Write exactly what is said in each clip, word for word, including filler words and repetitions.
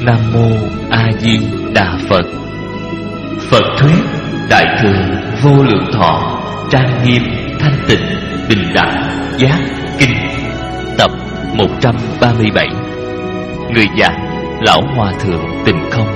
Nam Mô A Di Đà Phật. Phật thuyết Đại thừa vô lượng thọ trang nghiêm thanh tịnh bình đẳng giác kinh, tập một trăm ba mươi bảy. Người giảng Lão Hòa Thượng Tịnh Không.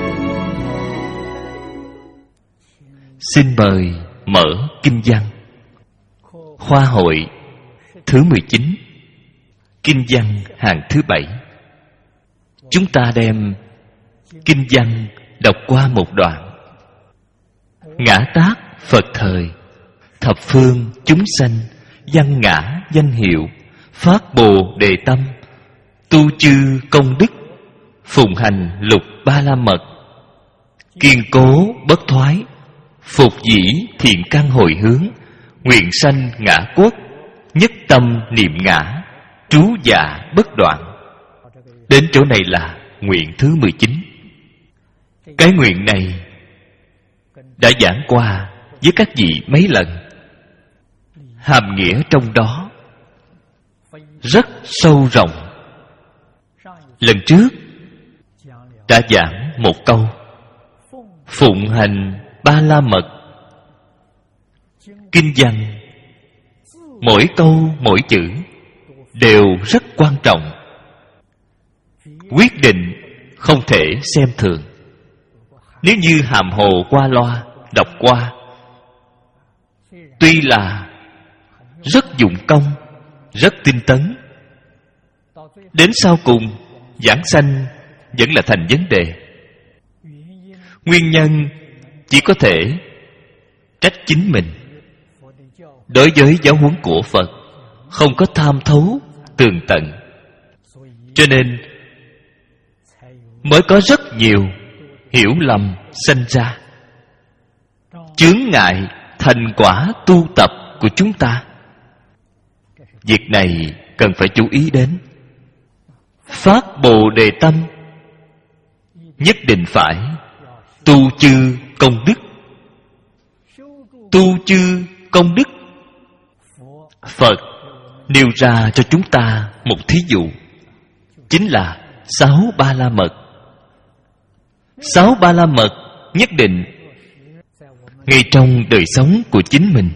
Xin mời mở kinh văn. Khoa hội thứ mười chín, kinh văn hàng thứ bảy. Chúng ta đem kinh văn đọc qua một đoạn. Ngã tác Phật thời, thập phương chúng sanh, văn ngã danh hiệu, phát bồ đề tâm, tu chư công đức, phụng hành lục ba la mật, kiên cố bất thoái, phục dĩ thiện căn hồi hướng, nguyện sanh ngã quốc, nhất tâm niệm ngã, trú dạ bất đoạn. Đến chỗ này là nguyện thứ mười chín. Cái nguyện này đã giảng qua với các vị mấy lần. Hàm nghĩa trong đó rất sâu rộng. Lần trước đã giảng một câu: phụng hành ba la mật. Kinh văn mỗi câu mỗi chữ đều rất quan trọng, quyết định không thể xem thường. Nếu như hàm hồ qua loa đọc qua, tuy là rất dụng công, rất tinh tấn, đến sau cùng giảng sanh vẫn là thành vấn đề. Nguyên nhân chỉ có thể trách chính mình. Đối với giáo huấn của Phật không có tham thấu tường tận, cho nên mới có rất nhiều hiểu lầm sanh ra, chướng ngại thành quả tu tập của chúng ta. Việc này cần phải chú ý đến. Phát bồ đề tâm nhất định phải tu chư công đức. Tu chư công đức, Phật nêu ra cho chúng ta một thí dụ, chính là sáu ba la mật. Sáu ba la mật nhất định ngay trong đời sống của chính mình,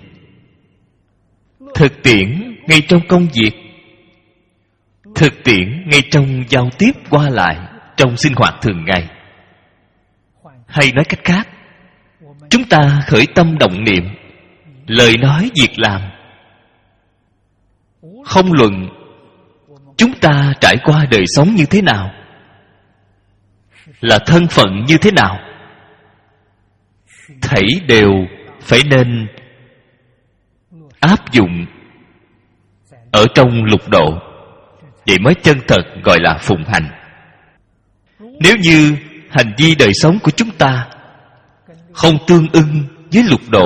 thực tiễn ngay trong công việc, thực tiễn ngay trong giao tiếp qua lại trong sinh hoạt thường ngày. Hay nói cách khác, chúng ta khởi tâm động niệm, lời nói việc làm, không luận chúng ta trải qua đời sống như thế nào, là thân phận như thế nào, thảy đều phải nên áp dụng ở trong lục độ. Vậy mới chân thật gọi là phụng hành. Nếu như hành vi đời sống của chúng ta không tương ưng với lục độ,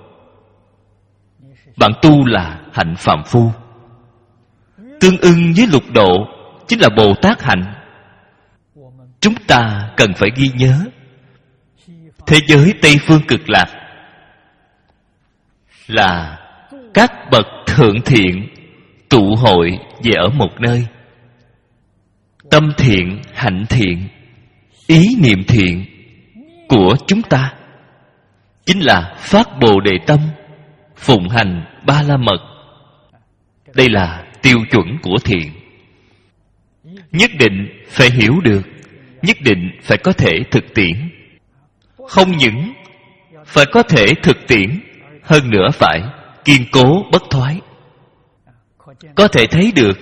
bạn tu là hạnh phàm phu. Tương ưng với lục độ chính là Bồ Tát hạnh. Chúng ta cần phải ghi nhớ, thế giới Tây Phương Cực Lạc là các bậc thượng thiện tụ hội về ở một nơi. Tâm thiện, hạnh thiện, ý niệm thiện của chúng ta chính là phát bồ đề tâm, phụng hành ba la mật. Đây là tiêu chuẩn của thiện. Nhất định phải hiểu được, nhất định phải có thể thực tiễn. Không những phải có thể thực tiễn, hơn nữa phải kiên cố bất thoái. Có thể thấy được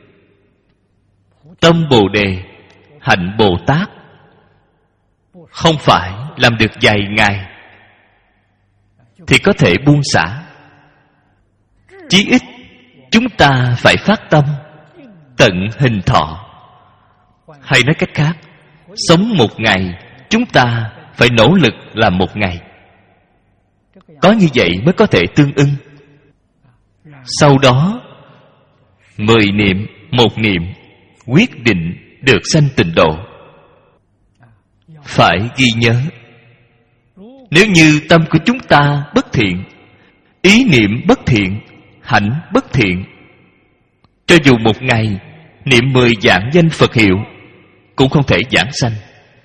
tâm Bồ Đề, hạnh Bồ Tát không phải làm được vài ngày thì có thể buông xả. Chí ít chúng ta phải phát tâm tận hình thọ. Hay nói cách khác, sống một ngày chúng ta phải nỗ lực làm một ngày. Có như vậy mới có thể tương ưng. Sau đó mười niệm, một niệm quyết định được sanh tịnh độ. Phải ghi nhớ, nếu như tâm của chúng ta bất thiện, ý niệm bất thiện, hạnh bất thiện, cho dù một ngày niệm mười vạn danh Phật hiệu cũng không thể giảng sanh.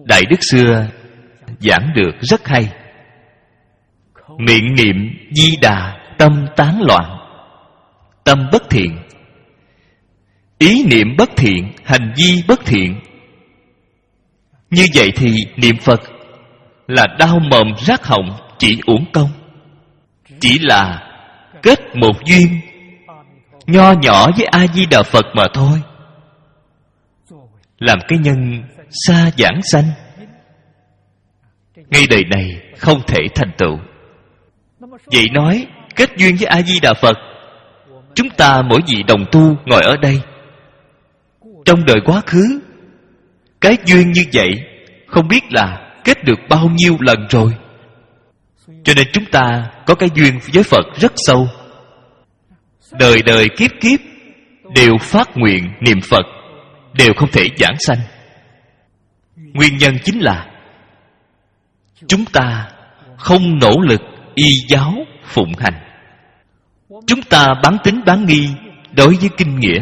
Đại Đức xưa giảng được rất hay. Miệng niệm Di Đà, tâm tán loạn. Tâm bất thiện, ý niệm bất thiện, hành vi bất thiện. Như vậy thì niệm Phật là đau mồm rát họng, chỉ uổng công. Chỉ là kết một duyên nho nhỏ với A Di Đà Phật mà thôi, làm cái nhân xa giảng sanh, ngay đời này không thể thành tựu. Vậy nói kết duyên với A Di Đà Phật, chúng ta mỗi vị đồng tu ngồi ở đây, trong đời quá khứ cái duyên như vậy không biết là kết được bao nhiêu lần rồi. Cho nên chúng ta có cái duyên với Phật rất sâu. Đời đời kiếp kiếp đều phát nguyện niệm Phật, đều không thể giảng sanh. Nguyên nhân chính là chúng ta không nỗ lực y giáo phụng hành. Chúng ta bán tín bán nghi đối với kinh nghĩa,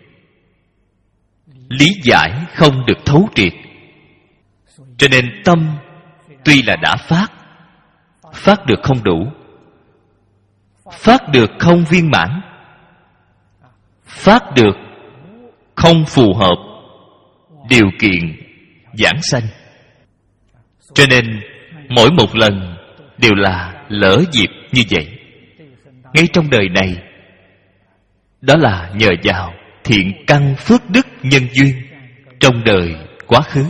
lý giải không được thấu triệt. Cho nên tâm tuy là đã phát, phát được không đủ, phát được không viên mãn, phát được không phù hợp điều kiện giảng sanh. Cho nên mỗi một lần đều là lỡ dịp như vậy. Ngay trong đời này, đó là nhờ vào thiện căn phước đức nhân duyên trong đời quá khứ.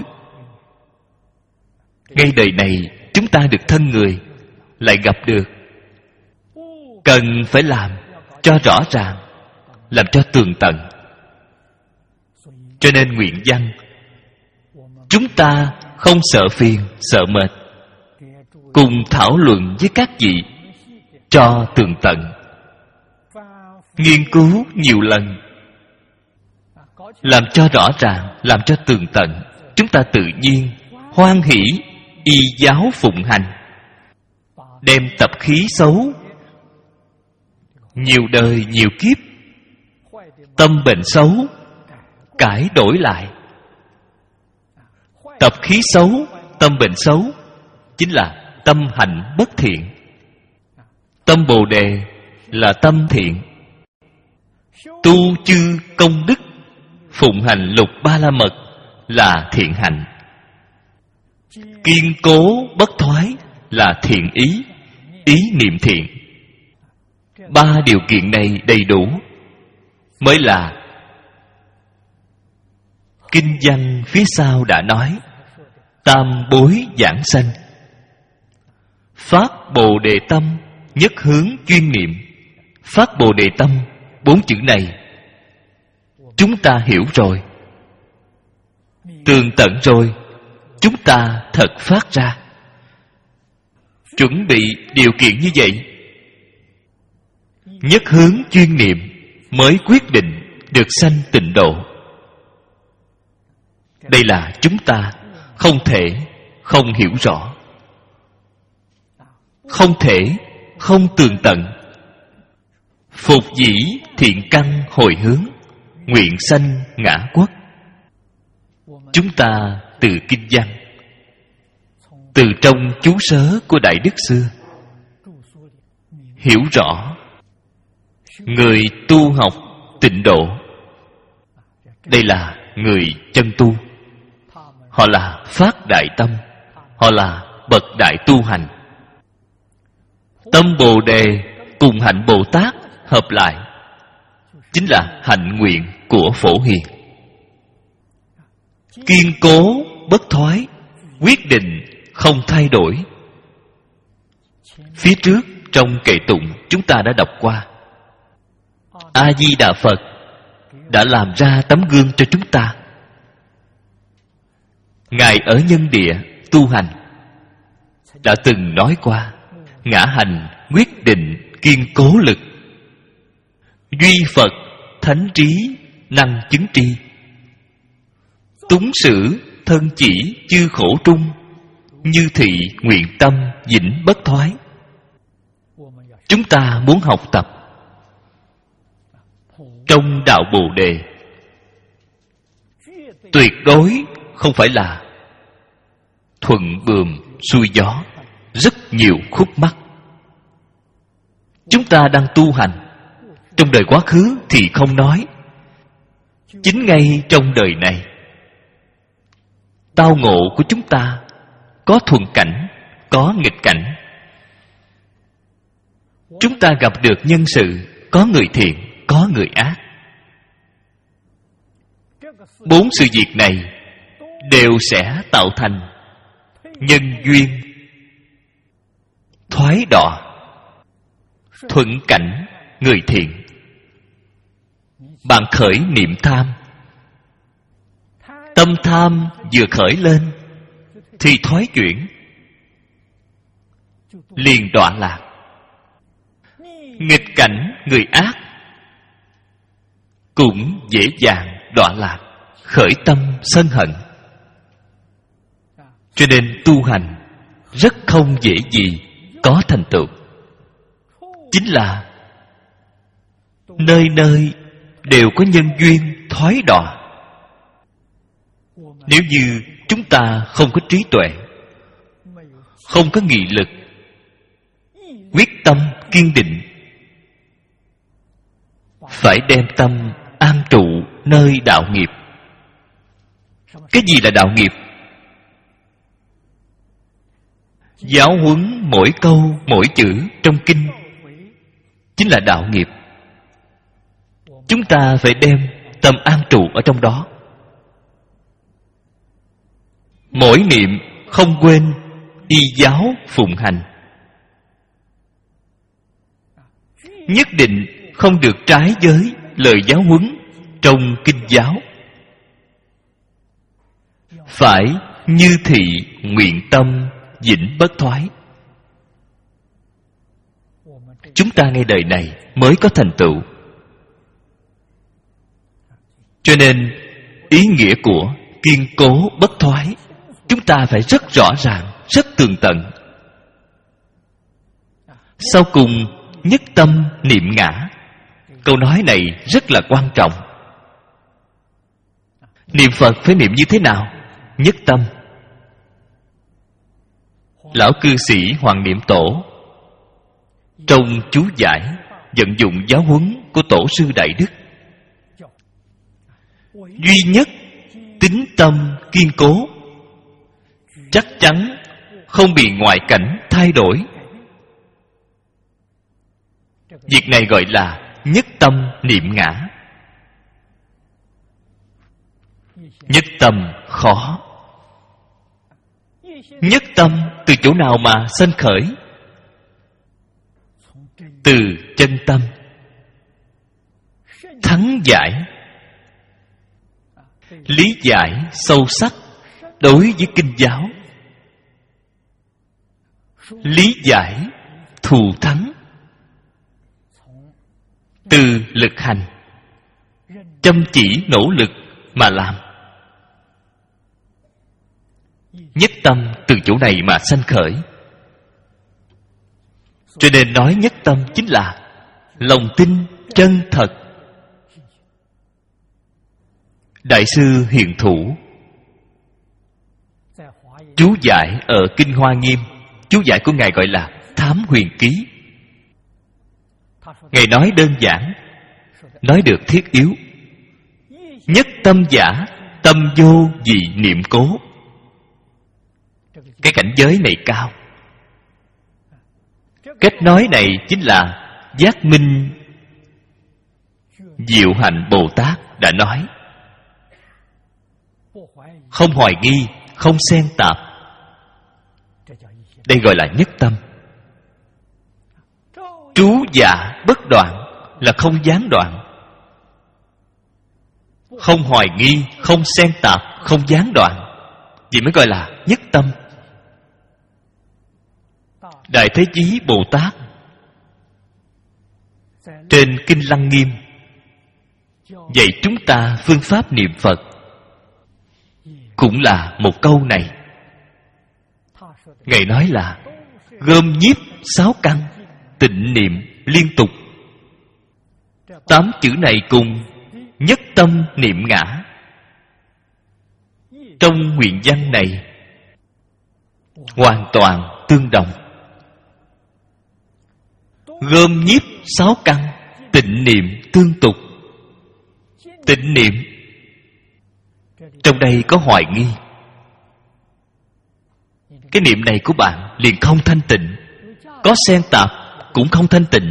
Ngay đời này chúng ta được thân người, lại gặp được, cần phải làm cho rõ ràng, làm cho tường tận. Cho nên nguyện văn, chúng ta không sợ phiền, sợ mệt, cùng thảo luận với các vị cho tường tận, nghiên cứu nhiều lần, làm cho rõ ràng, làm cho tường tận. Chúng ta tự nhiên hoan hỷ y giáo phụng hành, đem tập khí xấu nhiều đời nhiều kiếp, tâm bệnh xấu cải đổi lại. Tập khí xấu, tâm bệnh xấu chính là tâm hạnh bất thiện. Tâm Bồ Đề là tâm thiện. Tu chư công đức, phụng hành lục ba la mật là thiện hạnh. Kiên cố bất thoái là thiện ý, ý niệm thiện. Ba điều kiện này đầy đủ mới là kinh văn phía sau đã nói tam bối giảng sanh. Phát Bồ Đề tâm, nhất hướng chuyên niệm. Phát Bồ Đề tâm, bốn chữ này chúng ta hiểu rồi, tường tận rồi, chúng ta thật phát ra. Chuẩn bị điều kiện như vậy, nhất hướng chuyên niệm mới quyết định được sanh tịnh độ. Đây là chúng ta không thể không hiểu rõ, không thể không tường tận. Phục dĩ thiện căn hồi hướng, nguyện sanh ngã quốc. Chúng ta từ kinh văn, từ trong chú sớ của Đại Đức xưa hiểu rõ, người tu học tịnh độ, đây là người chân tu. Họ là phát đại tâm, họ là bậc đại tu hành. Tâm Bồ Đề cùng hạnh Bồ Tát hợp lại chính là hạnh nguyện của Phổ Hiền. Kiên cố bất thoái, quyết định không thay đổi. Phía trước trong kệ tụng chúng ta đã đọc qua, A Di Đà Phật đã làm ra tấm gương cho chúng ta. Ngài ở nhân địa tu hành đã từng nói qua, ngã hành quyết định kiên cố lực, duy Phật thánh trí năng chứng tri. Túng sử thân chỉ chư khổ trung, như thị nguyện tâm vĩnh bất thoái. Chúng ta muốn học tập trong đạo Bồ Đề, tuyệt đối không phải là thuận buồm xuôi gió, rất nhiều khúc mắc. Chúng ta đang tu hành. Trong đời quá khứ thì không nói, chính ngay trong đời này, tao ngộ của chúng ta có thuận cảnh, có nghịch cảnh. Chúng ta gặp được nhân sự, có người thiện, có người ác. Bốn sự việc này đều sẽ tạo thành nhân duyên thoái đọa. Thuận cảnh người thiện, bạn khởi niệm tham, tâm tham vừa khởi lên thì thoái chuyển, liền đọa lạc. Nghịch cảnh người ác cũng dễ dàng đọa lạc, khởi tâm sân hận. Cho nên tu hành rất không dễ gì có thành tựu. Chính là nơi nơi đều có nhân duyên thoái đọa. Nếu như chúng ta không có trí tuệ, không có nghị lực, quyết tâm kiên định, phải đem tâm an trụ nơi đạo nghiệp. Cái gì là đạo nghiệp? Giáo huấn mỗi câu mỗi chữ trong kinh chính là đạo nghiệp. Chúng ta phải đem tâm an trụ ở trong đó. Mỗi niệm không quên y giáo phụng hành, nhất định không được trái với lời giáo huấn trong kinh giáo. Phải như thị nguyện tâm vĩnh bất thoái. Chúng ta ngay đời này mới có thành tựu. Cho nên ý nghĩa của kiên cố bất thoái chúng ta phải rất rõ ràng, rất tường tận. Sau cùng nhất tâm niệm ngã. Câu nói này rất là quan trọng. Niệm Phật phải niệm như thế nào? Nhất tâm. Lão cư sĩ Hoàng Niệm Tổ trong chú giải vận dụng giáo huấn của Tổ sư Đại Đức, duy nhất tín tâm kiên cố, chắc chắn không bị ngoại cảnh thay đổi. Việc này gọi là nhất tâm niệm ngã. Nhất tâm khó. Nhất tâm từ chỗ nào mà sanh khởi? Từ chân tâm. Thắng giải, lý giải sâu sắc đối với kinh giáo, lý giải thù thắng, từ lực hành, chăm chỉ nỗ lực mà làm. Nhất tâm từ chỗ này mà sanh khởi. Cho nên nói nhất tâm chính là lòng tin chân thật. Đại sư Hiền Thủ chú giải ở Kinh Hoa Nghiêm, chú giải của Ngài gọi là Thám Huyền Ký. Ngài nói đơn giản, nói được thiết yếu. Nhất tâm giả, tâm vô vì niệm cố. Cái cảnh giới này cao. Cách nói này chính là Giác Minh Diệu Hạnh Bồ Tát đã nói. Không hoài nghi, không xen tạp. Đây gọi là nhất tâm. Trú dạ bất đoạn là không gián đoạn. Không hoài nghi, không xen tạp, không gián đoạn, vậy mới gọi là nhất tâm. Đại Thế Chí Bồ Tát trên Kinh Lăng Nghiêm dạy chúng ta phương pháp niệm Phật cũng là một câu này. Ngài nói là gom nhiếp sáu căn, tịnh niệm liên tục. Tám chữ này cùng nhất tâm niệm ngã. Trong nguyện văn này hoàn toàn tương đồng. Gom nhiếp sáu căn, tịnh niệm tương tục. Tịnh niệm trong đây có hoài nghi. Cái niệm này của bạn liền không thanh tịnh, có xen tạp cũng không thanh tịnh.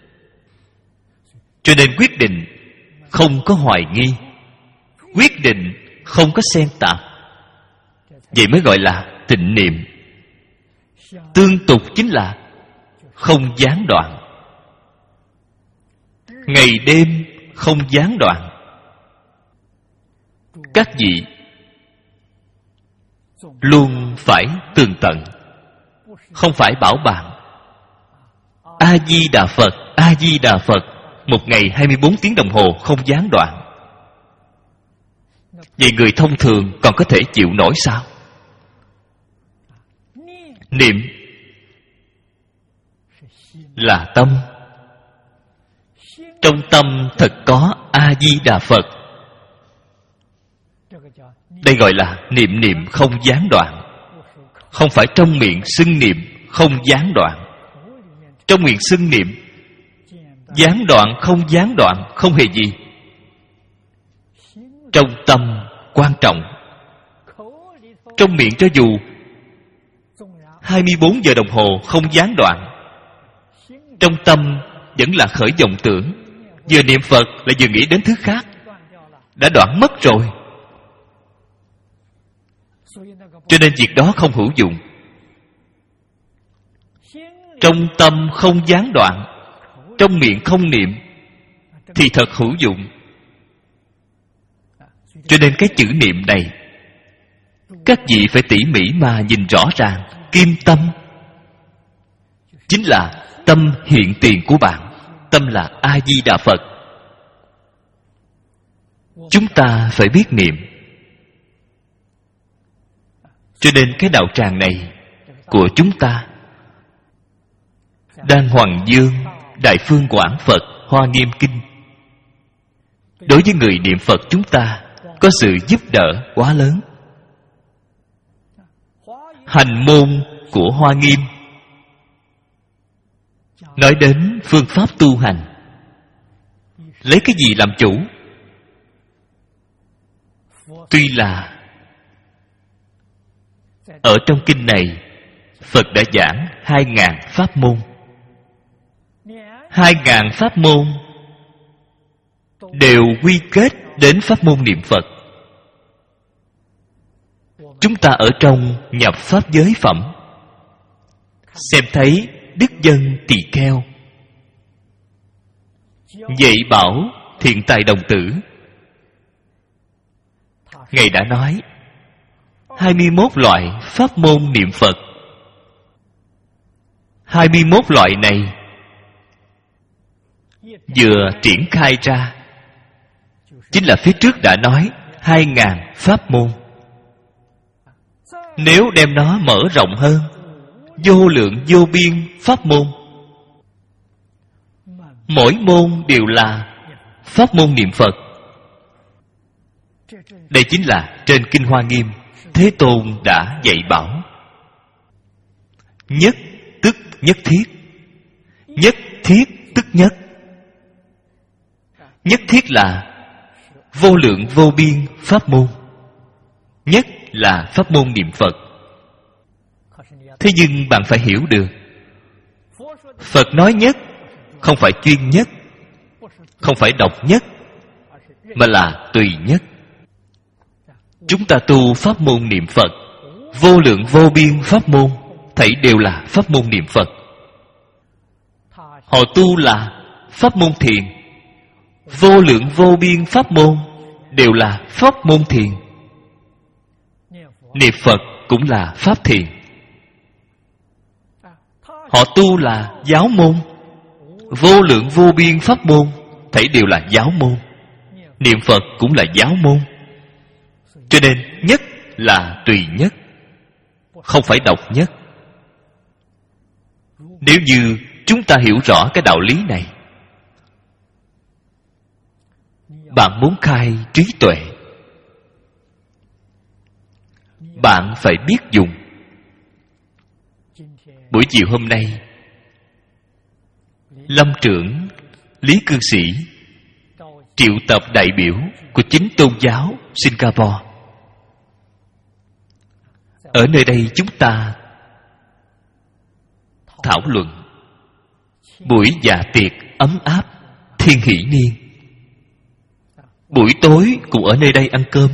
Cho nên quyết định không có hoài nghi, quyết định không có xen tạp, vậy mới gọi là tịnh niệm. Tương tục chính là không gián đoạn, ngày đêm không gián đoạn. Các vị luôn phải tường tận, không phải bảo bạn A Di Đà Phật, A Di Đà Phật một ngày hai mươi bốn tiếng đồng hồ không gián đoạn. Vậy người thông thường còn có thể chịu nổi sao? Niệm là tâm, trong tâm thật có A Di Đà Phật. Đây gọi là niệm niệm không gián đoạn. Không phải trong miệng xưng niệm không gián đoạn. Trong miệng xưng niệm gián đoạn không gián đoạn không hề gì. Trong tâm quan trọng. Trong miệng cho dù hai mươi bốn giờ đồng hồ không gián đoạn, trong tâm vẫn là khởi vọng tưởng. Vừa niệm Phật là vừa nghĩ đến thứ khác, đã đoạn mất rồi. Cho nên việc đó không hữu dụng. Trong tâm không gián đoạn, trong miệng không niệm thì thật hữu dụng. Cho nên cái chữ niệm này các vị phải tỉ mỉ mà nhìn rõ ràng. Kim tâm chính là tâm hiện tiền của bạn. Tâm là A Di Đà Phật. Chúng ta phải biết niệm. Cho nên cái đạo tràng này của chúng ta đang Hoàng Dương Đại Phương Quảng Phật Hoa Nghiêm Kinh, đối với người niệm Phật chúng ta có sự giúp đỡ quá lớn. Hành môn của Hoa Nghiêm nói đến phương pháp tu hành, lấy cái gì làm chủ? Tuy là ở trong kinh này Phật đã giảng hai ngàn pháp môn. Hai ngàn pháp môn đều quy kết đến pháp môn niệm Phật. Chúng ta ở trong nhập pháp giới phẩm xem thấy Đức Dân Tỳ Kheo dạy bảo Thiện Tài Đồng Tử. Ngài đã nói hai mươi mốt loại pháp môn niệm Phật. Hai mươi mốt loại này vừa triển khai ra chính là phía trước đã nói hai ngàn pháp môn. Nếu đem nó mở rộng hơn, vô lượng vô biên pháp môn, mỗi môn đều là pháp môn niệm Phật. Đây chính là trên Kinh Hoa Nghiêm Thế Tôn đã dạy bảo. Nhất tức nhất thiết, nhất thiết tức nhất. Nhất thiết là vô lượng vô biên pháp môn. Nhất là pháp môn niệm Phật. Thế nhưng bạn phải hiểu được, Phật nói nhất không phải chuyên nhất, không phải độc nhất, mà là tùy nhất. Chúng ta tu pháp môn niệm Phật, vô lượng vô biên pháp môn, thảy đều là pháp môn niệm Phật. Họ tu là pháp môn thiền, vô lượng vô biên pháp môn đều là pháp môn thiền. Niệm Phật cũng là pháp thiền. Họ tu là giáo môn, vô lượng vô biên pháp môn, thảy đều là giáo môn. Niệm Phật cũng là giáo môn. Cho nên nhất là tùy nhất, không phải độc nhất. Nếu như chúng ta hiểu rõ cái đạo lý này, bạn muốn khai trí tuệ, bạn phải biết dùng. Buổi chiều hôm nay, Lâm trưởng Lý Cư Sĩ triệu tập đại biểu của chính tôn giáo Singapore. Ở nơi đây chúng ta thảo luận buổi dạ tiệc ấm áp Thiên Hỷ Niên. Buổi tối cũng ở nơi đây ăn cơm.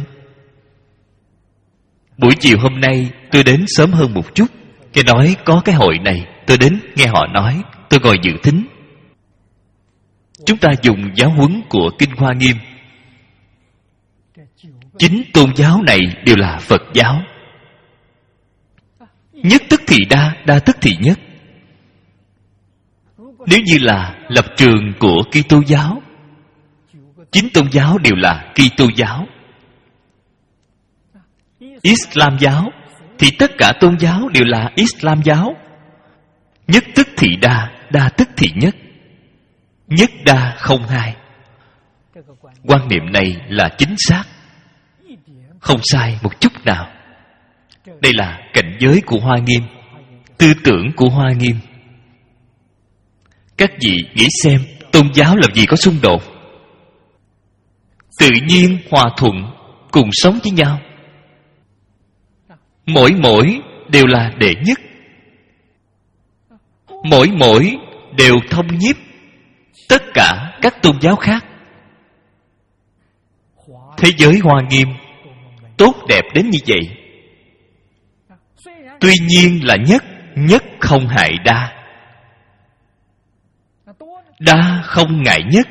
Buổi chiều hôm nay tôi đến sớm hơn một chút. Nghe nói có cái hội này, tôi đến nghe họ nói, tôi ngồi dự thính. Chúng ta dùng giáo huấn của Kinh Hoa Nghiêm. Chính tôn giáo này đều là Phật giáo. Nhất tức thì đa, đa tức thì nhất. Nếu như là lập trường của Kitô giáo, chính tôn giáo đều là Kitô giáo. Islam giáo thì tất cả tôn giáo đều là Islam giáo. Nhất tức thì đa, đa tức thì nhất. Nhất đa không hai. Quan niệm này là chính xác, không sai một chút nào. Đây là cảnh giới của Hoa Nghiêm, tư tưởng của Hoa Nghiêm. Các vị nghĩ xem, tôn giáo làm gì có xung đột? Tự nhiên hòa thuận, cùng sống với nhau. Mỗi mỗi đều là đệ nhất. Mỗi mỗi đều thông nhiếp tất cả các tôn giáo khác. Thế giới Hoa Nghiêm tốt đẹp đến như vậy. Tuy nhiên là nhất, nhất không hại đa. Đa không ngại nhất.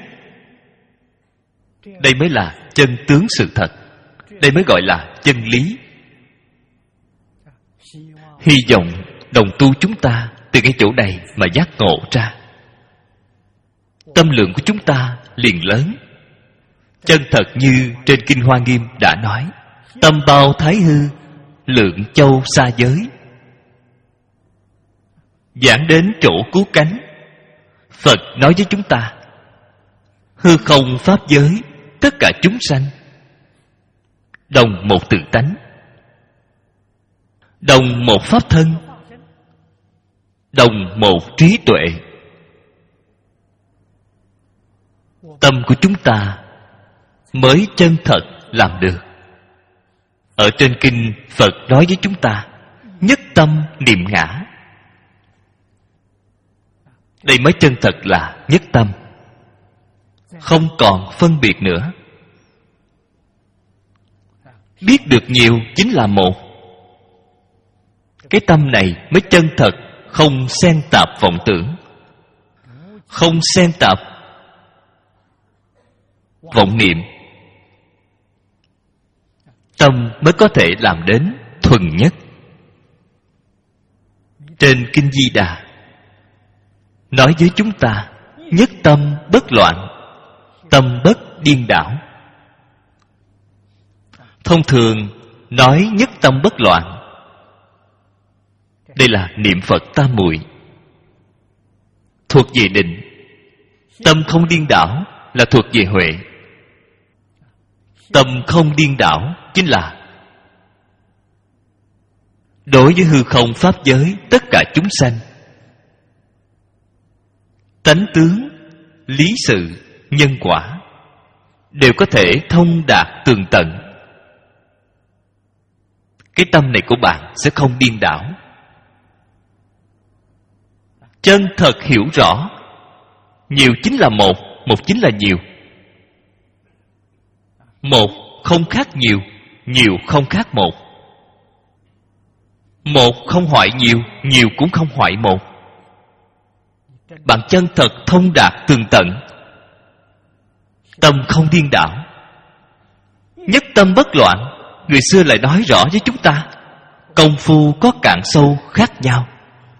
Đây mới là chân tướng sự thật. Đây mới gọi là chân lý. Hy vọng đồng tu chúng ta từ cái chỗ này mà giác ngộ ra. Tâm lượng của chúng ta liền lớn. Chân thật như trên Kinh Hoa Nghiêm đã nói: tâm bao thái hư, lượng châu xa giới. Giảng đến chỗ cứu cánh, Phật nói với chúng ta: hư không pháp giới, tất cả chúng sanh đồng một tự tánh, đồng một pháp thân, đồng một trí tuệ. Tâm của chúng ta mới chân thật làm được. Ở trên kinh, Phật nói với chúng ta: nhất tâm niệm ngã. Đây mới chân thật là nhất tâm, không còn phân biệt nữa. Biết được nhiều chính là một. Cái tâm này mới chân thật, không xen tạp vọng tưởng, không xen tạp vọng niệm. Tâm mới có thể làm đến thuần nhất. Trên Kinh Di Đà nói với chúng ta: nhất tâm bất loạn, tâm bất điên đảo. Thông thường nói nhất tâm bất loạn, đây là niệm Phật tam muội, thuộc về định. Tâm không điên đảo là thuộc về huệ. Tâm không điên đảo chính là đối với hư không pháp giới, tất cả chúng sanh, tánh tướng, lý sự, nhân quả đều có thể thông đạt tường tận. Cái tâm này của bạn sẽ không điên đảo. Chân thật hiểu rõ, nhiều chính là một, một chính là nhiều. Một không khác nhiều, nhiều không khác một. Một không hoại nhiều, nhiều cũng không hoại một. Bạn chân thật thông đạt tường tận, tâm không điên đảo, nhất tâm bất loạn. Người xưa lại nói rõ với chúng ta: công phu có cạn sâu khác nhau.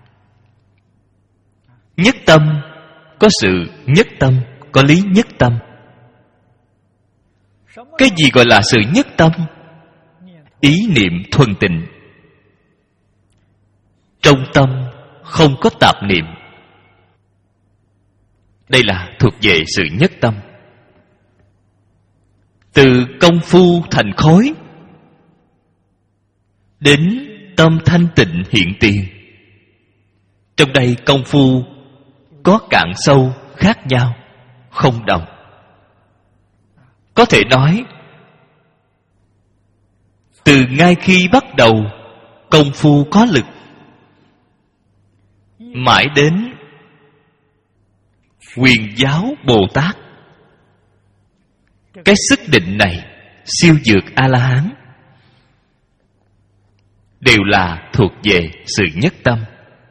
Nhất tâm có sự nhất tâm, có lý nhất tâm. Cái gì gọi là sự nhất tâm? Ý niệm thuần tịnh, trong tâm không có tạp niệm. Đây là thuộc về sự nhất tâm. Từ công phu thành khối đến tâm thanh tịnh hiện tiền, Trong đây công phu có cạn sâu khác nhau, không đồng. Có thể nói từ ngay khi bắt đầu công phu có lực, mãi đến Huyền giáo Bồ Tát, cái sức định này siêu dược A-la-hán đều là thuộc về sự nhất tâm.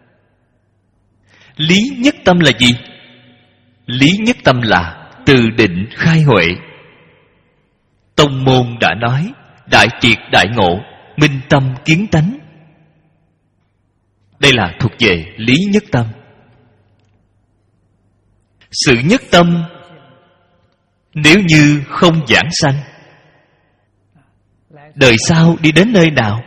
Lý nhất tâm là gì? Lý nhất tâm là từ định khai huệ. Tông môn đã nói đại triệt đại ngộ, minh tâm kiến tánh. Đây là thuộc về lý nhất tâm. Sự nhất tâm nếu như không giảng sanh, đời sau đi đến nơi nào?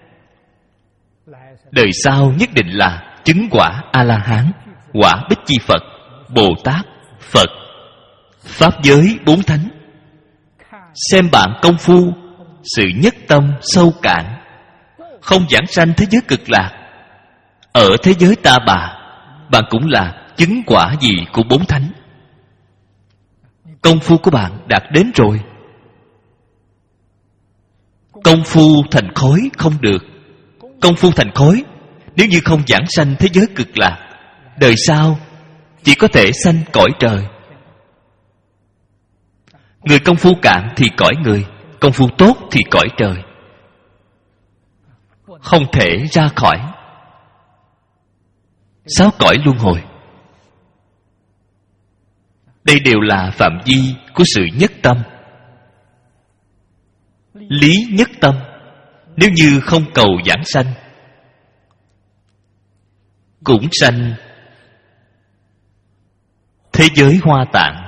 Đời sau nhất định là chứng quả A-la-hán, quả Bích Chi Phật, Bồ Tát, Phật, Pháp giới bốn thánh. Xem bạn công phu, sự nhất tâm sâu cạn, không giảng sanh thế giới cực lạc. Ở thế giới ta bà, bạn cũng là chứng quả gì của bốn thánh. Công phu của bạn đạt đến rồi. Công phu thành khối không được. Công phu thành khối, nếu như không giảng sanh thế giới cực lạc, đời sau chỉ có thể sanh cõi trời. Người công phu cạn thì cõi người, công phu tốt thì cõi trời, không thể ra khỏi sáu cõi luân hồi. Đây đều là phạm vi của sự nhất tâm. Lý nhất tâm, nếu như không cầu giảng sanh, cũng sanh thế giới hoa tạng,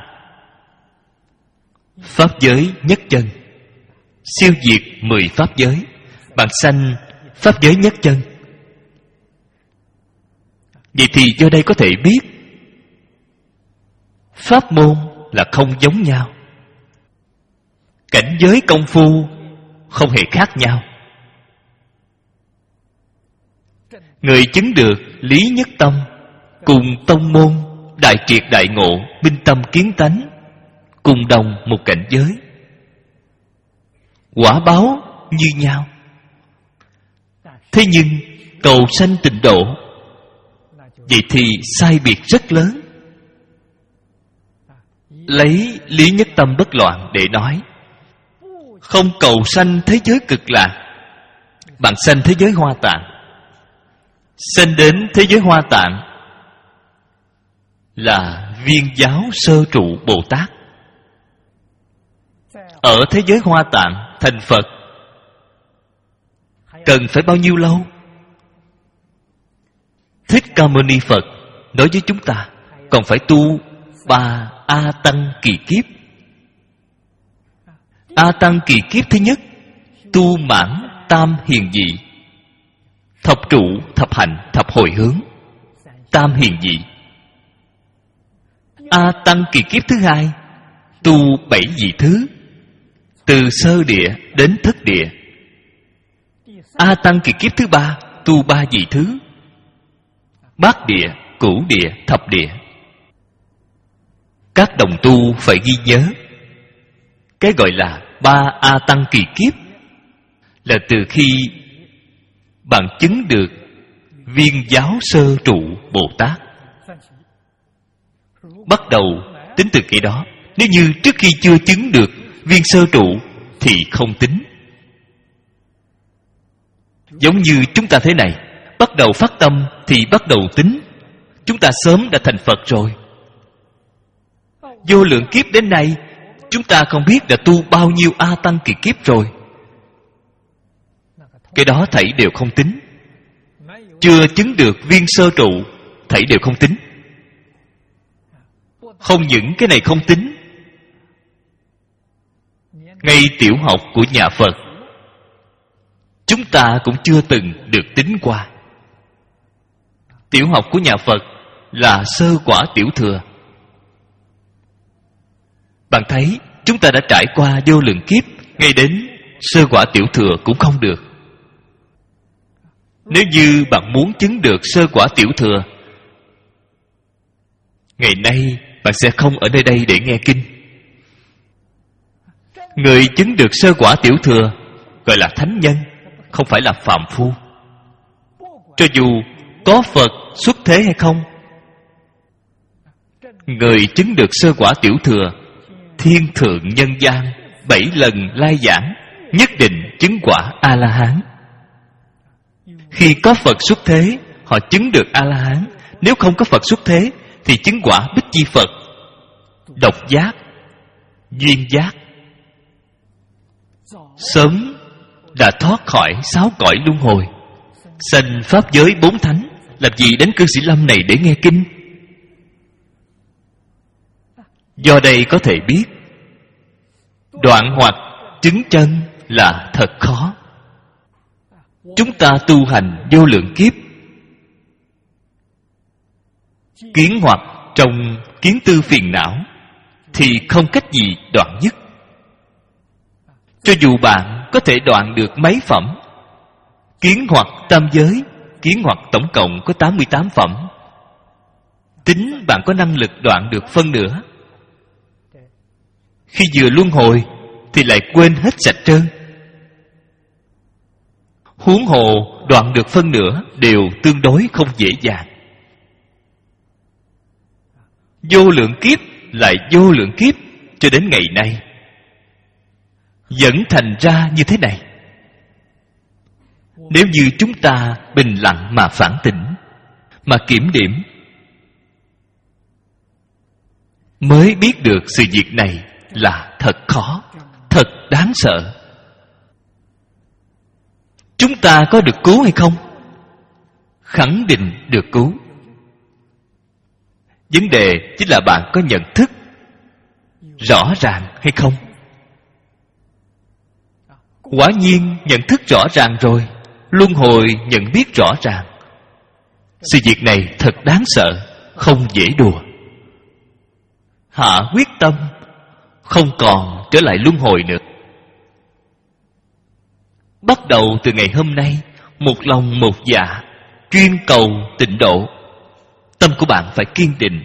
pháp giới nhất chân, siêu diệt mười pháp giới. Bạn sanh pháp giới nhất chân. Vậy thì do đây có thể biết pháp môn là không giống nhau, cảnh giới công phu không hề khác nhau. Người chứng được lý nhất tâm cùng tông môn đại triệt đại ngộ, minh tâm kiến tánh cùng đồng một cảnh giới, quả báo như nhau. Thế nhưng cầu sanh tịnh độ, vậy thì sai biệt rất lớn. Lấy lý nhất tâm bất loạn để nói, không cầu sanh thế giới cực lạc, bạn sanh thế giới hoa tạng. Sanh đến thế giới hoa tạng là viên giáo sơ trụ Bồ Tát. Ở thế giới hoa tạng thành Phật cần phải bao nhiêu lâu? Thích Ca Mâu Ni Phật nói với chúng ta còn phải tu ba A Tăng kỳ kiếp. A Tăng kỳ kiếp thứ nhất, tu mãn tam hiền dị, thập trụ, thập hạnh, thập hồi hướng, tam hiền dị. A Tăng kỳ kiếp thứ hai, tu bảy vị thứ, từ sơ địa đến thất địa. A Tăng kỳ kiếp thứ ba, tu ba vị thứ, bát địa, cửu địa, thập địa. Các đồng tu phải ghi nhớ, cái gọi là ba A Tăng kỳ kiếp là từ khi bạn chứng được viên giáo sơ trụ Bồ Tát, bắt đầu tính từ cái đó. Nếu như trước khi chưa chứng được viên sơ trụ thì không tính. Giống như chúng ta thế này, bắt đầu phát tâm thì bắt đầu tính. Chúng ta sớm đã thành Phật rồi. Vô lượng kiếp đến nay, chúng ta không biết đã tu bao nhiêu A Tăng kỳ kiếp rồi. Cái đó thảy đều không tính. Chưa chứng được viên sơ trụ, thảy đều không tính. Không những cái này không tính, ngay tiểu học của nhà Phật chúng ta cũng chưa từng được tính qua. Tiểu học của nhà Phật là sơ quả tiểu thừa. Bạn thấy chúng ta đã trải qua vô lượng kiếp, ngay đến sơ quả tiểu thừa cũng không được. Nếu như bạn muốn chứng được sơ quả tiểu thừa, Ngày nay bạn sẽ không ở nơi đây để nghe kinh. Người chứng được sơ quả tiểu thừa gọi là thánh nhân, không phải là phàm phu. Cho dù có Phật xuất thế hay không, người chứng được sơ quả tiểu thừa, thiên thượng nhân gian bảy lần lai giảng, nhất định chứng quả A-la-hán. Khi có Phật xuất thế, họ chứng được A-la-hán. Nếu không có Phật xuất thế thì chứng quả Bích Chi Phật, độc giác, duyên giác. Sớm đã thoát khỏi sáu cõi luân hồi, sanh pháp giới bốn thánh. Làm gì đến cư sĩ Lâm này để nghe kinh? Do đây có thể biết, đoạn hoặc chứng chân là thật khó. Chúng ta tu hành vô lượng kiếp, kiến hoặc trong kiến tư phiền não thì không cách gì đoạn dứt. Cho dù bạn có thể đoạn được mấy phẩm, kiến hoặc tam giới, kiến hoặc tổng cộng có tám mươi tám phẩm, tính bạn có năng lực đoạn được phân nửa. Khi vừa luân hồi thì lại quên hết sạch trơn. Huống hồ đoạn được phân nửa đều tương đối không dễ dàng. Vô lượng kiếp lại vô lượng kiếp cho đến ngày nay vẫn thành ra như thế này. Nếu như chúng ta bình lặng mà phản tỉnh, mà kiểm điểm, mới biết được sự việc này là thật khó, thật đáng sợ. Chúng ta có được cứu hay không? Khẳng định được cứu. Vấn đề chính là bạn có nhận thức rõ ràng hay không? Quả nhiên nhận thức rõ ràng rồi, luân hồi nhận biết rõ ràng. Sự việc này thật đáng sợ, không dễ đùa. Hạ quyết tâm, không còn trở lại luân hồi nữa. Bắt đầu từ ngày hôm nay, một lòng một dạ, chuyên cầu tịnh độ. Tâm của bạn phải kiên định,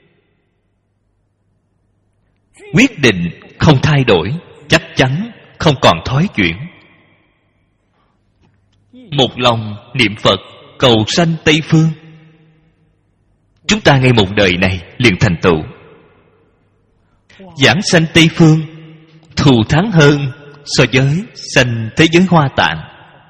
quyết định không thay đổi, chắc chắn không còn thói chuyển. Một lòng niệm Phật, cầu sanh Tây Phương. Chúng ta ngay một đời này liền thành tựu. Giảng sanh Tây Phương thù thắng hơn so với sanh thế giới Hoa Tạng.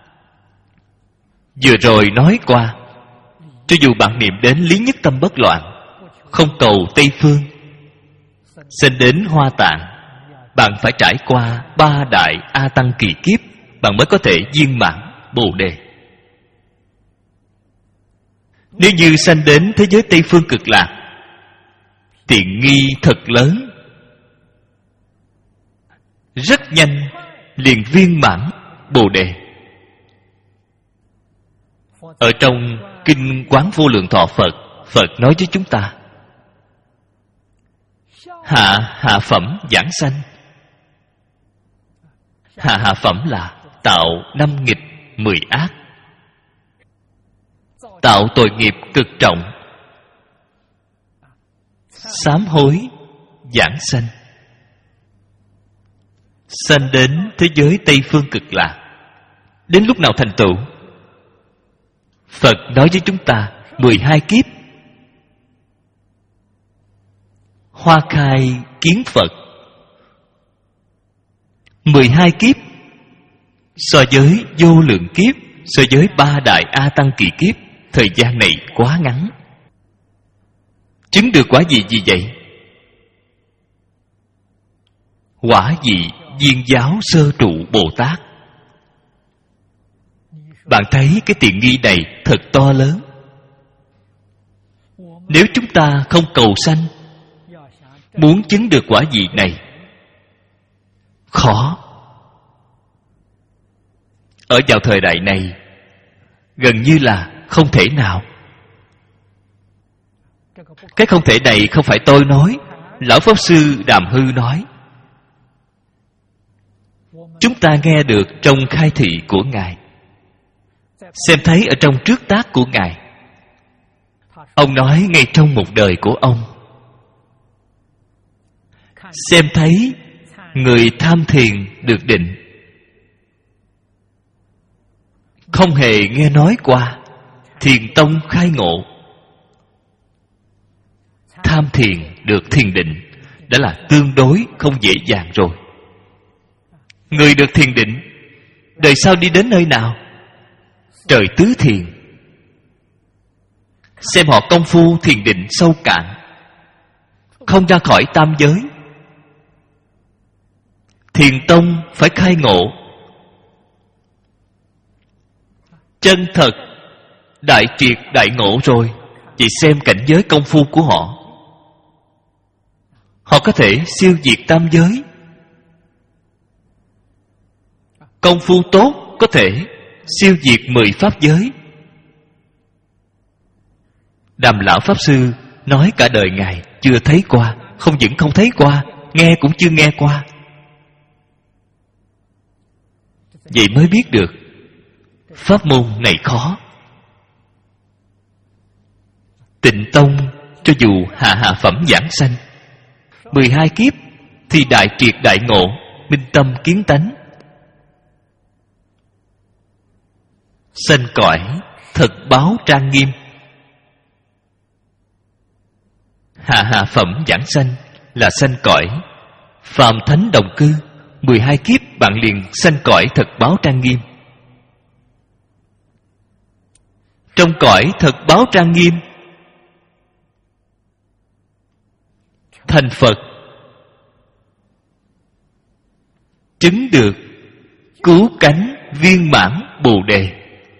Vừa rồi nói qua, cho dù bạn niệm đến lý nhất tâm bất loạn, không cầu Tây Phương, sanh đến Hoa Tạng, bạn phải trải qua ba đại A Tăng kỳ kiếp, bạn mới có thể viên mãn Bồ Đề. Nếu như sanh đến thế giới Tây Phương Cực Lạc, tiện nghi thật lớn, rất nhanh liền viên mãn Bồ Đề. Ở trong Kinh Quán Vô Lượng Thọ Phật, Phật nói với chúng ta: Hạ hạ phẩm giảng sanh. Hạ hạ phẩm là tạo năm nghịch mười ác, tạo tội nghiệp cực trọng, sám hối giảng sanh, sanh đến thế giới Tây Phương Cực Lạc. Đến lúc nào thành tựu? Phật nói với chúng ta mười hai kiếp. Hoa khai kiến Phật, mười hai kiếp so với vô lượng kiếp, so với ba đại A Tăng kỳ kiếp, thời gian này quá ngắn. Chứng được quả gì gì vậy? Quả vị Viên Giáo Sơ Trụ Bồ Tát. Bạn thấy cái tiện nghi này thật to lớn. Nếu chúng ta không cầu sanh, muốn chứng được quả vị này khó. Ở vào thời đại này gần như là không thể nào. Cái không thể này không phải tôi nói, Lão Pháp Sư Đàm Hư nói. Chúng ta nghe được trong khai thị của Ngài, xem thấy ở trong trước tác của Ngài. Ông nói ngay trong một đời của ông xem thấy người tham thiền được định, không hề nghe nói qua thiền tông khai ngộ. Tham thiền được thiền định đã là tương đối không dễ dàng rồi. Người được thiền định đời sau đi đến nơi nào? Trời tứ thiền. Xem họ công phu thiền định sâu cạn, không ra khỏi tam giới. Thiền tông phải khai ngộ, chân thật đại triệt đại ngộ rồi, chỉ xem cảnh giới công phu của họ. Họ có thể siêu diệt tam giới. Công phu tốt có thể siêu diệt mười pháp giới. Đàm lão pháp sư nói cả đời ngài chưa thấy qua, không những không thấy qua, nghe cũng chưa nghe qua. Vậy mới biết được pháp môn này khó. Tịnh tông cho dù hạ hạ phẩm giảng sanh, mười hai kiếp thì đại triệt đại ngộ, minh tâm kiến tánh. Sanh cõi thật báo trang nghiêm. Hạ hạ phẩm giảng sanh là sanh cõi phàm thánh đồng cư, mười hai kiếp bạn liền sanh cõi thật báo trang nghiêm. Trong cõi thật báo trang nghiêm, thành Phật, chứng được cứu cánh viên mãn Bồ Đề.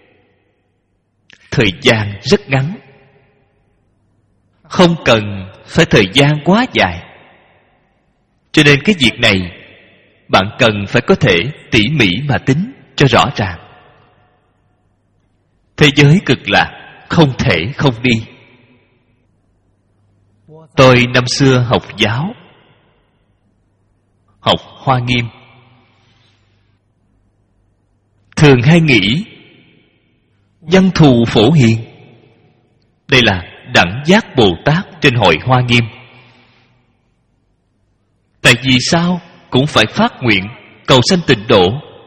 Thời gian rất ngắn, không cần phải thời gian quá dài. Cho nên cái việc này bạn cần phải có thể tỉ mỉ mà tính cho rõ ràng. Thế giới cực lạc không thể không đi. Tôi năm xưa học giáo, học Hoa Nghiêm, thường hay nghĩ văn thù phổ hiền. Đây là đẳng giác Bồ Tát trên hội Hoa Nghiêm. Tại vì sao cũng phải phát nguyện cầu sanh tịnh độ.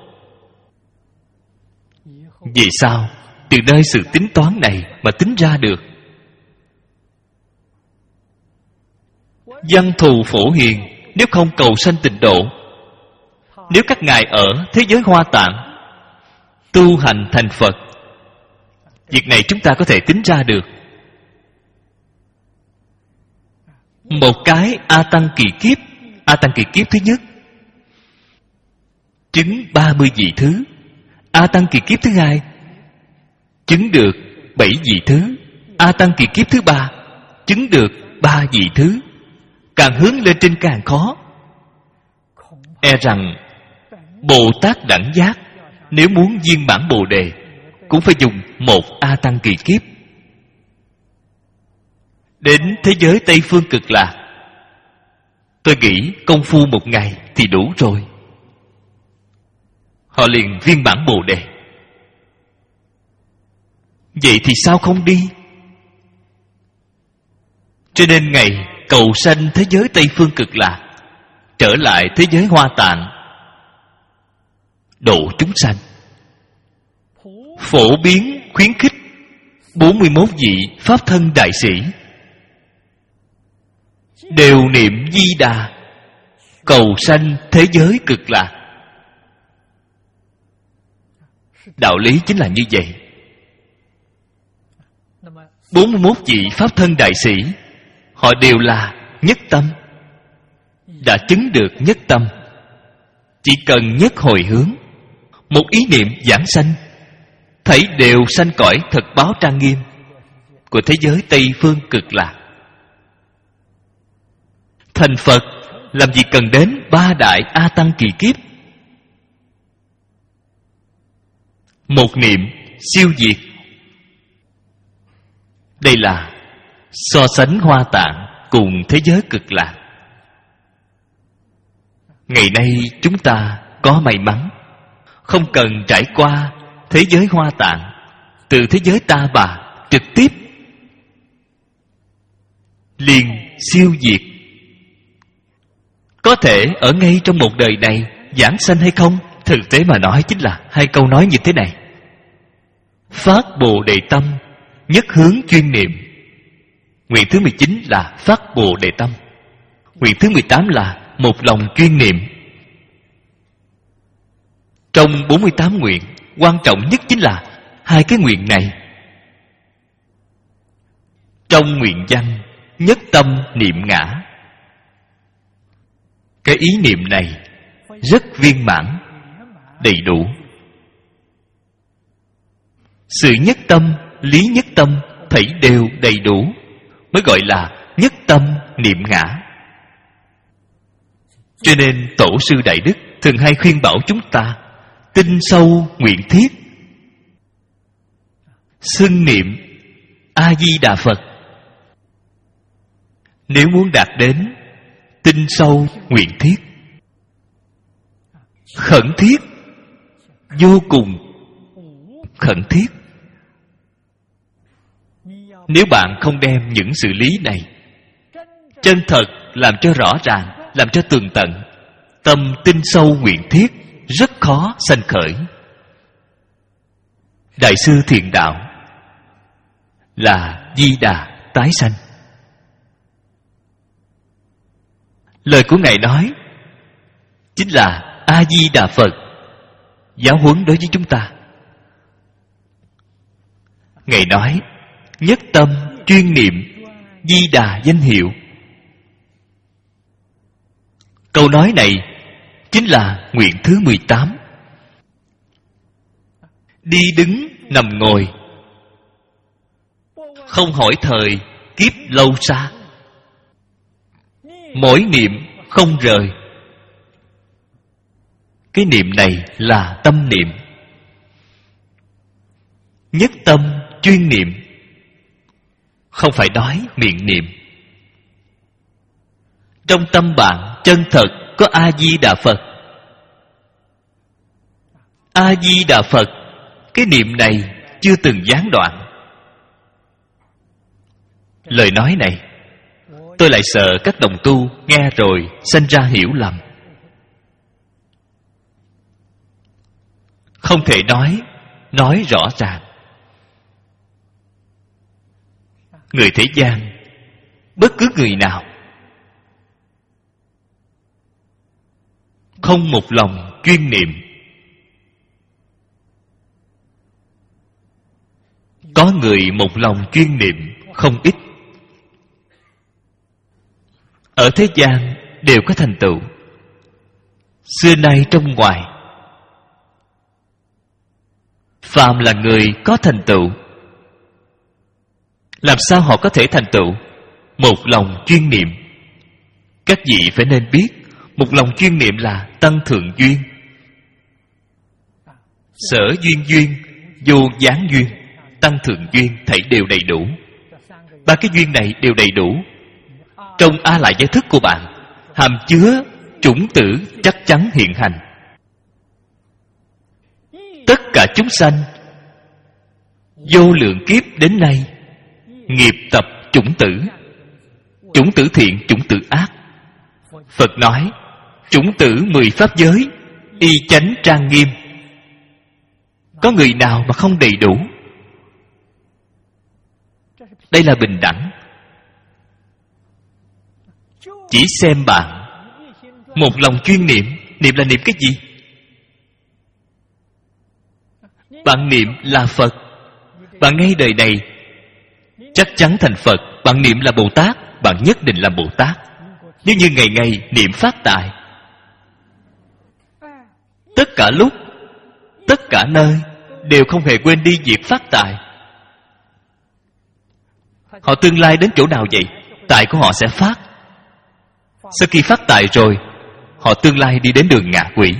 Vì sao? Từ nơi sự tính toán này mà tính ra được. Văn thù phổ hiền, nếu không cầu sanh tịnh độ, nếu các ngài ở thế giới Hoa Tạng tu hành thành Phật, việc này chúng ta có thể tính ra được. Một cái A Tăng kỳ kiếp, A Tăng kỳ kiếp thứ nhất chứng ba mươi vị thứ. A Tăng kỳ kiếp thứ hai chứng được bảy vị thứ. A Tăng kỳ kiếp thứ ba chứng được ba vị thứ. Càng hướng lên trên càng khó. E rằng Bồ Tát đẳng giác nếu muốn viên mãn Bồ Đề cũng phải dùng một A Tăng kỳ kiếp. Đến thế giới Tây Phương Cực Lạc, tôi nghĩ công phu một ngày thì đủ rồi. Họ liền viên mãn Bồ Đề. Vậy thì sao không đi? Cho nên ngày cầu sanh thế giới Tây Phương Cực Lạc, trở lại thế giới Hoa Tạng, độ chúng sanh, phổ biến khuyến khích bốn mươi mốt vị Pháp thân đại sĩ đều niệm Di Đà, cầu sanh thế giới Cực Lạc. Đạo lý chính là như vậy. bốn mươi mốt vị Pháp thân đại sĩ, họ đều là nhất tâm, đã chứng được nhất tâm. Chỉ cần nhất hồi hướng, một ý niệm giảng sanh, thấy đều sanh cõi thật báo trang nghiêm của thế giới Tây Phương Cực Lạc. Thành Phật làm gì cần đến ba đại A Tăng kỳ kiếp. Một niệm siêu diệt. Đây là so sánh Hoa Tạng cùng thế giới Cực Lạc. Ngày nay chúng ta có may mắn, không cần trải qua thế giới Hoa Tạng, từ thế giới Ta Bà trực tiếp liền siêu diệt có thể ở ngay trong một đời này giảng sanh hay không? Thực tế mà nói chính là hai câu nói như thế này: phát Bồ Đề tâm, nhất hướng chuyên niệm. Nguyện thứ mười chín là phát Bồ Đề tâm. Nguyện thứ mười tám là một lòng chuyên niệm. Trong bốn mươi tám nguyện, quan trọng nhất chính là hai cái nguyện này. Trong nguyện văn nhất tâm niệm ngã, cái ý niệm này rất viên mãn, đầy đủ. Sự nhất tâm, lý nhất tâm thảy đều đầy đủ, mới gọi là nhất tâm niệm ngã. Cho nên Tổ sư Đại Đức thường hay khuyên bảo chúng ta tinh sâu nguyện thiết, xưng niệm A Di Đà Phật. Nếu muốn đạt đến tinh sâu nguyện thiết, khẩn thiết, vô cùng khẩn thiết, nếu bạn không đem những sự lý này chân thật làm cho rõ ràng, làm cho tường tận, tâm tinh sâu nguyện thiết rất khó sanh khởi. Đại sư Thiện Đạo là Di Đà tái sanh. Lời của Ngài nói chính là A Di Đà Phật giáo huấn đối với chúng ta. Ngài nói nhất tâm chuyên niệm Di Đà danh hiệu. Câu nói này chính là nguyện thứ mười tám. Đi đứng nằm ngồi, không hỏi thời kiếp lâu xa, mỗi niệm không rời. Cái niệm này là tâm niệm. Nhất tâm chuyên niệm, không phải nói miệng niệm. Trong tâm bạn chân thật có A Di Đà Phật. A Di Đà Phật, cái niệm này chưa từng gián đoạn. Lời nói này tôi lại sợ các đồng tu nghe rồi sanh ra hiểu lầm. Không thể nói nói rõ ràng. Người thế gian, bất cứ người nào không một lòng chuyên niệm, có người một lòng chuyên niệm không ít. Ở thế gian đều có thành tựu. Xưa nay trong ngoài, phàm là người có thành tựu, làm sao họ có thể thành tựu? Một lòng chuyên niệm. Các vị phải nên biết, một lòng chuyên niệm là tăng thượng duyên, sở duyên duyên, vô gián duyên, tăng thượng duyên thảy đều đầy đủ. Ba cái duyên này đều đầy đủ. Trong A Lại Gia Thức của bạn hàm chứa chủng tử chắc chắn hiện hành. Tất cả chúng sanh vô lượng kiếp đến nay, nghiệp tập chủng tử, chủng tử thiện, chủng tử ác. Phật nói chủng tử mười pháp giới, y chánh trang nghiêm. Có người nào mà không đầy đủ? Đây là bình đẳng. Chỉ xem bạn một lòng chuyên niệm. Niệm là niệm cái gì? Bạn niệm là Phật, bạn ngay đời này chắc chắn thành Phật. Bạn niệm là Bồ Tát, bạn nhất định là Bồ Tát. Nếu như ngày ngày niệm phát tài, tất cả lúc, tất cả nơi đều không hề quên đi việc phát tài, họ tương lai đến chỗ nào vậy? Tài của họ sẽ phát. Sau khi phát tài rồi, họ tương lai đi đến đường ngạ quỷ.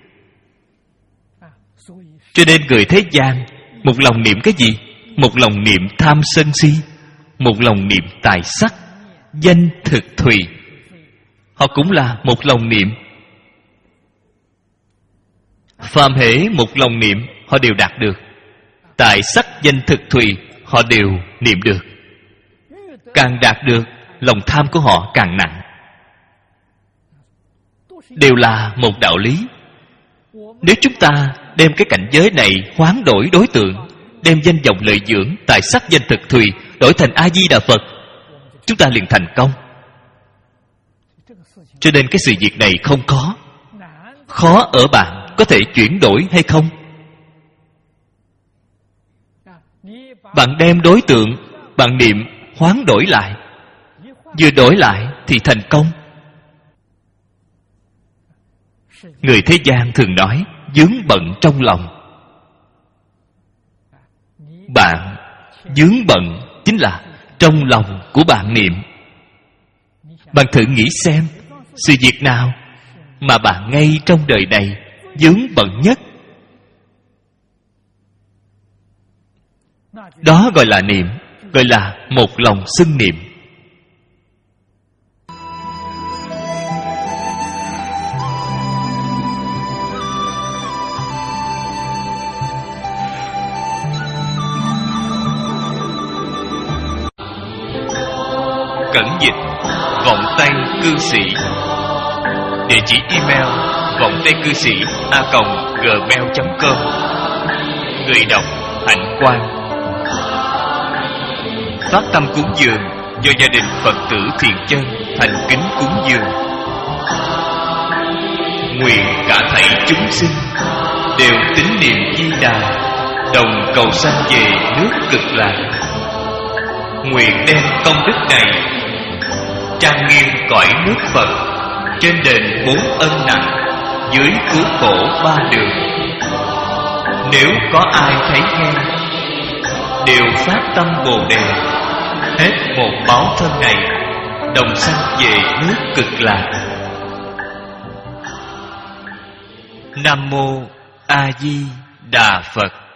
Cho nên người thế gian một lòng niệm cái gì? Một lòng niệm tham sân si, một lòng niệm tài sắc, danh thực thùy. Họ cũng là một lòng niệm. Phàm hễ một lòng niệm, họ đều đạt được. Tài sắc danh thực thùy, họ đều niệm được. Càng đạt được, lòng tham của họ càng nặng. đều là một đạo lý. Nếu chúng ta đem cái cảnh giới này hoán đổi đối tượng, đem danh vọng lợi dưỡng, tài sắc danh thực thùy đổi thành A Di Đà Phật, chúng ta liền thành công. Cho nên cái sự việc này không khó. Khó ở bạn có thể chuyển đổi hay không. Bạn đem đối tượng, bạn niệm hoán đổi lại, vừa đổi lại thì thành công. Người thế gian thường nói vướng bận trong lòng. Bạn vướng bận chính là trong lòng của bạn niệm. Bạn thử nghĩ xem, sự việc nào mà bạn ngay trong đời này vướng bận nhất? Đó gọi là niệm, gọi là một lòng xưng niệm. Cẩn dịch vọng tây cư sĩ. Địa chỉ email vọng tây cư sĩ a còng gmail chấm com. Người đọc Hạnh Quang. Phát tâm cúng dường do gia đình Phật tử Thiện Chân thành kính cúng dường. Nguyện cả thảy chúng sinh đều tín niệm Di Đà, đồng cầu sanh về nước Cực Lạc. Nguyện đem công đức này trang nghiêm cõi nước Phật, trên đền bốn ân nặng, dưới cứu khổ ba đường. Nếu có ai thấy nghe, đều phát tâm Bồ Đề, hết một báo thân này, đồng sanh về nước Cực Lạc. Nam mô A Di Đà Phật.